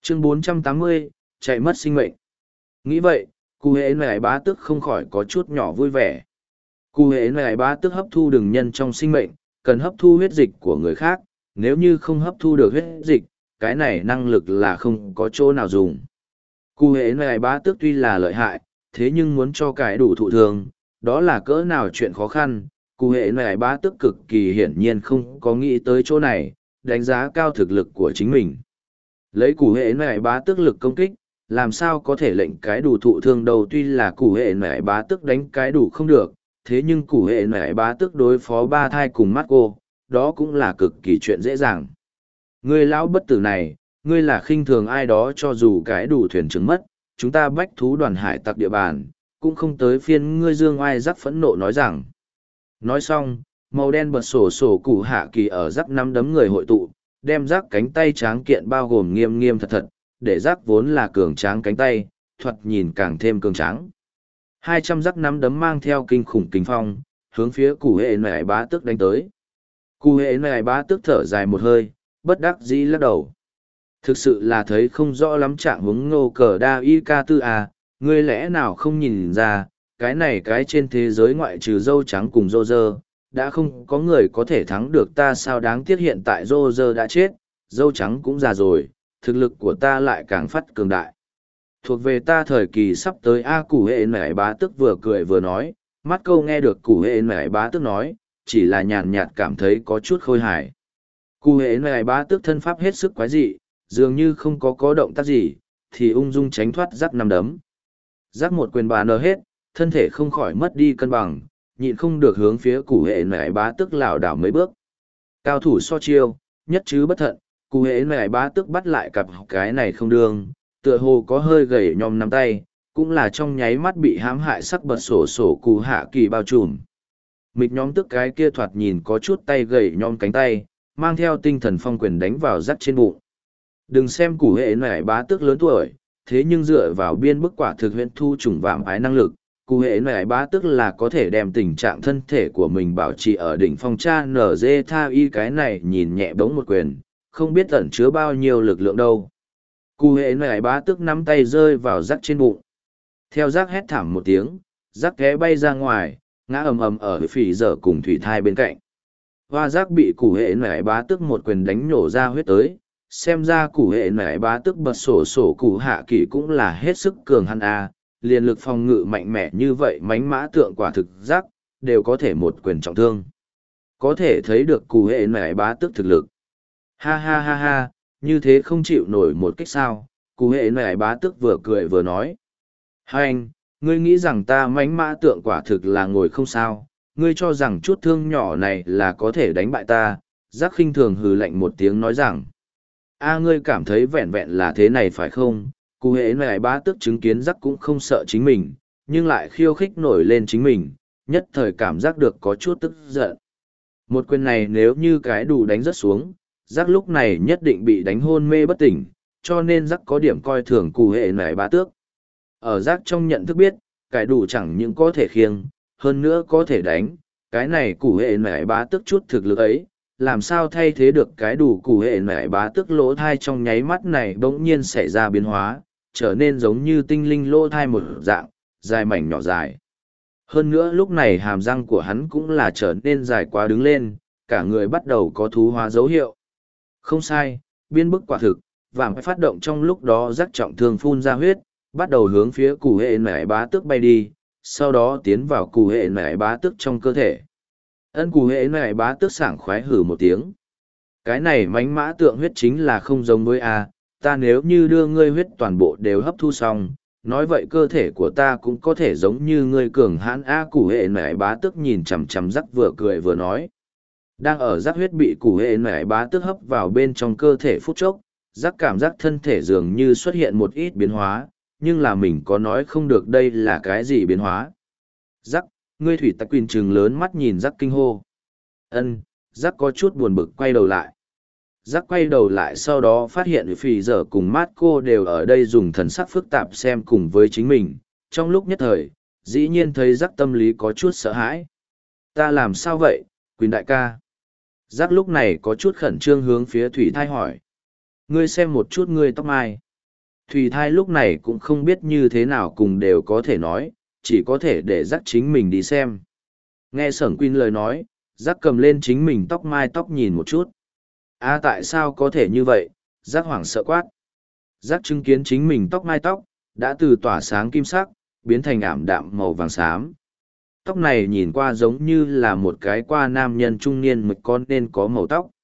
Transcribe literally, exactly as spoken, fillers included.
Chương bốn trăm tám mươi, chạy mất sinh mệnh. Nghĩ vậy, cụ hệ này bá tước không khỏi có chút nhỏ vui vẻ. Cụ hệ này bá tước hấp thu đường nhân trong sinh mệnh, cần hấp thu huyết dịch của người khác, nếu như không hấp thu được huyết dịch, cái này năng lực là không có chỗ nào dùng. Cụ hệ này bá tước tuy là lợi hại, thế nhưng muốn cho cái đủ thụ thường, đó là cỡ nào chuyện khó khăn. Cụ hệ này bá tước cực kỳ hiển nhiên không có nghĩ tới chỗ này, đánh giá cao thực lực của chính mình. Lấy cụ hệ này bá tước lực công kích, làm sao có thể lệnh cái đủ thụ thương đầu, tuy là cụ hệ này bá tước đánh cái đủ không được, thế nhưng cụ hệ này bá tước đối phó ba thai cùng mắt cô, đó cũng là cực kỳ chuyện dễ dàng. Ngươi lão bất tử này, ngươi là khinh thường ai đó, cho dù cái đủ thuyền chứng mất, chúng ta bách thú đoàn hải tặc địa bàn, cũng không tới phiên ngươi dương oai rắc phẫn nộ nói rằng. Nói xong, màu đen bật sổ sổ cụ hạ kỳ ở rắc năm đấm người hội tụ, đem rắc cánh tay tráng kiện bao gồm nghiêm nghiêm thật thật, để rắc vốn là cường tráng cánh tay, thoạt nhìn càng thêm cường tráng. Hai trăm rắc năm đấm mang theo kinh khủng kinh phong, hướng phía cụ hệ nải bá tước đánh tới. Cụ hệ nải bá tước thở dài một hơi, bất đắc dĩ lắc đầu. Thực sự là thấy không rõ lắm trạng hướng ngô cờ đa y ca tư à, ngươi lẽ nào không nhìn ra, cái này cái trên thế giới ngoại trừ dâu trắng cùng rô rơ, đã không có người có thể thắng được ta sao. Đáng tiếc hiện tại rô rơ đã chết, dâu trắng cũng già rồi, thực lực của ta lại càng phát cường đại. Thuộc về ta thời kỳ sắp tới a củ hệ nải bá tức vừa cười vừa nói, mắt câu nghe được củ hệ nải bá tức nói, chỉ là nhàn nhạt cảm thấy có chút khôi hài. Củ hệ nải bá tức thân pháp hết sức quái dị, dường như không có có động tác gì, thì ung dung tránh thoát rắc năm đấm. Rắc một quyền bà nở hết, thân thể không khỏi mất đi cân bằng, nhịn không được hướng phía củ hệ nải bá tức lảo đảo mấy bước. Cao thủ so chiêu, nhất chứ bất thận, củ hệ nải bá tức bắt lại cặp cái này không đương, tựa hồ có hơi gầy nhom nắm tay, cũng là trong nháy mắt bị hãm hại sắc bật sổ sổ cụ hạ kỳ bao trùm. Mịch nhóm tức cái kia thoạt nhìn có chút tay gầy nhom cánh tay, mang theo tinh thần phong quyền đánh vào rắc trên bụng. Đừng xem củ hệ nải bá tước lớn tuổi, thế nhưng dựa vào biên bức quả thực huyện thu trùng vạm ái năng lực, củ hệ nải bá tước là có thể đem tình trạng thân thể của mình bảo trì ở đỉnh phong cha nở dê tha y, cái này nhìn nhẹ bóng một quyền, không biết ẩn chứa bao nhiêu lực lượng đâu. Củ hệ nải bá tước nắm tay rơi vào rắc trên bụng. Theo rắc hét thảm một tiếng, rắc té bay ra ngoài, ngã ầm ầm ở phỉ dở cùng thủy thai bên cạnh. Hoa rắc bị củ hệ nải bá tước một quyền đánh nhổ ra huyết tới. Xem ra củ hệ nải bá tức bật sổ sổ cụ hạ kỳ cũng là hết sức cường hắn a, liền lực phòng ngự mạnh mẽ như vậy mánh mã tượng quả thực giác, đều có thể một quyền trọng thương. Có thể thấy được củ hệ nải bá tức thực lực. Ha ha ha ha, như thế không chịu nổi một cách sao, củ hệ nải bá tức vừa cười vừa nói. Hai anh, ngươi nghĩ rằng ta mánh mã tượng quả thực là ngồi không sao, ngươi cho rằng chút thương nhỏ này là có thể đánh bại ta, giác khinh thường hừ lạnh một tiếng nói rằng. A ngươi cảm thấy vẹn vẹn là thế này phải không? Cụ hệ này bá tức chứng kiến rắc cũng không sợ chính mình, nhưng lại khiêu khích nổi lên chính mình, nhất thời cảm giác được có chút tức giận. Một quyền này nếu như cái đủ đánh rất xuống, rắc lúc này nhất định bị đánh hôn mê bất tỉnh, cho nên rắc có điểm coi thường cụ hệ này bá tước. Ở rắc trong nhận thức biết, cái đủ chẳng những có thể khiêng, hơn nữa có thể đánh, cái này cụ hệ này bá tước chút thực lực ấy. Làm sao thay thế được cái đủ củ hệ nải bá tức lỗ thai trong nháy mắt này bỗng nhiên xảy ra biến hóa, trở nên giống như tinh linh lỗ thai một dạng, dài mảnh nhỏ dài. Hơn nữa lúc này hàm răng của hắn cũng là trở nên dài quá đứng lên, cả người bắt đầu có thú hóa dấu hiệu. Không sai, biên bức quả thực, vàng phát động trong lúc đó rắc trọng thương phun ra huyết, bắt đầu hướng phía củ hệ nải bá tức bay đi, sau đó tiến vào củ hệ nải bá tức trong cơ thể. Ân củ hệ này bá tước sảng khoái hử một tiếng. Cái này mánh mã tượng huyết chính là không giống với A, ta nếu như đưa ngươi huyết toàn bộ đều hấp thu xong, nói vậy cơ thể của ta cũng có thể giống như ngươi cường hãn A. Củ hệ này bá tước nhìn chằm chằm rắc vừa cười vừa nói. Đang ở rắc huyết bị củ hệ này bá tước hấp vào bên trong cơ thể phút chốc, rắc cảm giác thân thể dường như xuất hiện một ít biến hóa, nhưng là mình có nói không được đây là cái gì biến hóa. Rắc. Ngươi thủy tặc quyền trừng lớn mắt nhìn rắc kinh hô. Ân, rắc có chút buồn bực quay đầu lại. Rắc quay đầu lại sau đó phát hiện phì dở cùng mát cô đều ở đây dùng thần sắc phức tạp xem cùng với chính mình. Trong lúc nhất thời, dĩ nhiên thấy rắc tâm lý có chút sợ hãi. Ta làm sao vậy, Quyền đại ca? Rắc lúc này có chút khẩn trương hướng phía thủy thai hỏi. Ngươi xem một chút ngươi tóc mai. Thùy thai lúc này cũng không biết như thế nào cùng đều có thể nói, chỉ có thể để dắt chính mình đi xem. Nghe Sở Quyên lời nói, dắt cầm lên chính mình tóc mai tóc nhìn một chút. À tại sao có thể như vậy, dắt hoảng sợ quát. Dắt chứng kiến chính mình tóc mai tóc, đã từ tỏa sáng kim sắc, biến thành ảm đạm màu vàng xám. Tóc này nhìn qua giống như là một cái qua nam nhân trung niên mực con nên có màu tóc.